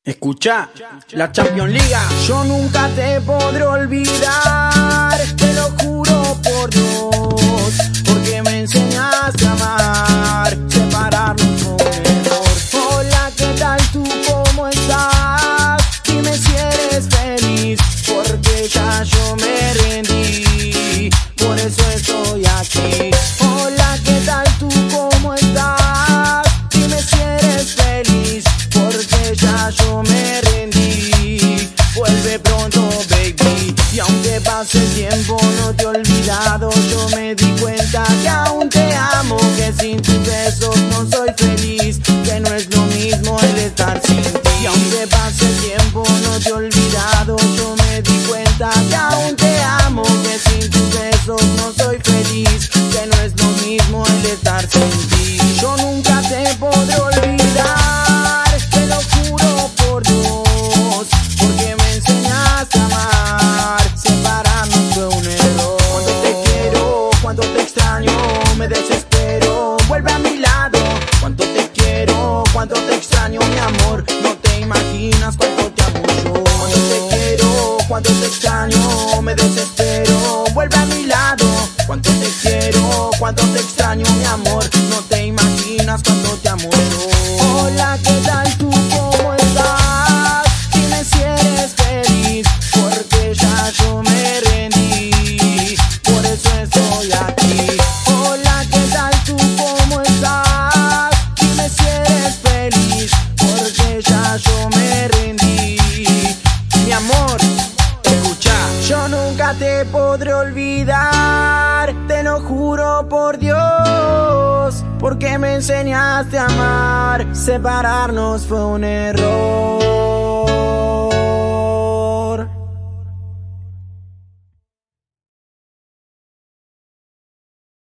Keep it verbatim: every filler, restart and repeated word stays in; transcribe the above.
Escucha, la Champions League. Yo nunca te podré olvidar, te lo juro por Dios, porque me enseñaste a amar, separarnos fue un error. Hola, ¿qué tal tú? ¿Cómo estás? Dime si eres feliz, porque ya yo me rendí, por eso estoy aquí. Hola, ¿qué tal tú? ¿Cómo estás? Dime si eres feliz, porque ya yo me rendí. Vuelve pronto, baby, y aunque pase el tiempo no te he olvidado. Yo me di cuenta que aún te amo, que sin tus besos no soy feliz, que no es lo mismo el estar sin ti. Y aunque pase el tiempo no te he olvidado. Yo me di cuenta que aún te amo, que sin tus besos no soy feliz, que no es lo mismo el estar sin ti. Yo nunca te podré olvidar, te lo juro por Dios, porque me enseñaste a amar, separarnos fue un error. Cuando te quiero, cuando te extraño, me desespero, vuelve a mi lado. Cuando te quiero, cuando te extraño, mi amor, no te imaginas cuánto te amo yo. Cuando te quiero, cuando te extraño, me desespero, vuelve a mi lado. Cuando te quiero, cuando te extraño, mi amor, no te imaginas cuánto te amo yo. Hola, ¿qué tal tú? ¿Cómo estás? Dime si eres feliz, porque ya yo me rendí, por eso estoy aquí. Hola, ¿qué tal tú? ¿Cómo estás? Dime si eres feliz, porque ya yo me rendí. Mi amor, escucha, yo nunca te podré olvidar, te lo juro por Dios, porque me enseñaste a amar, separarnos fue un error.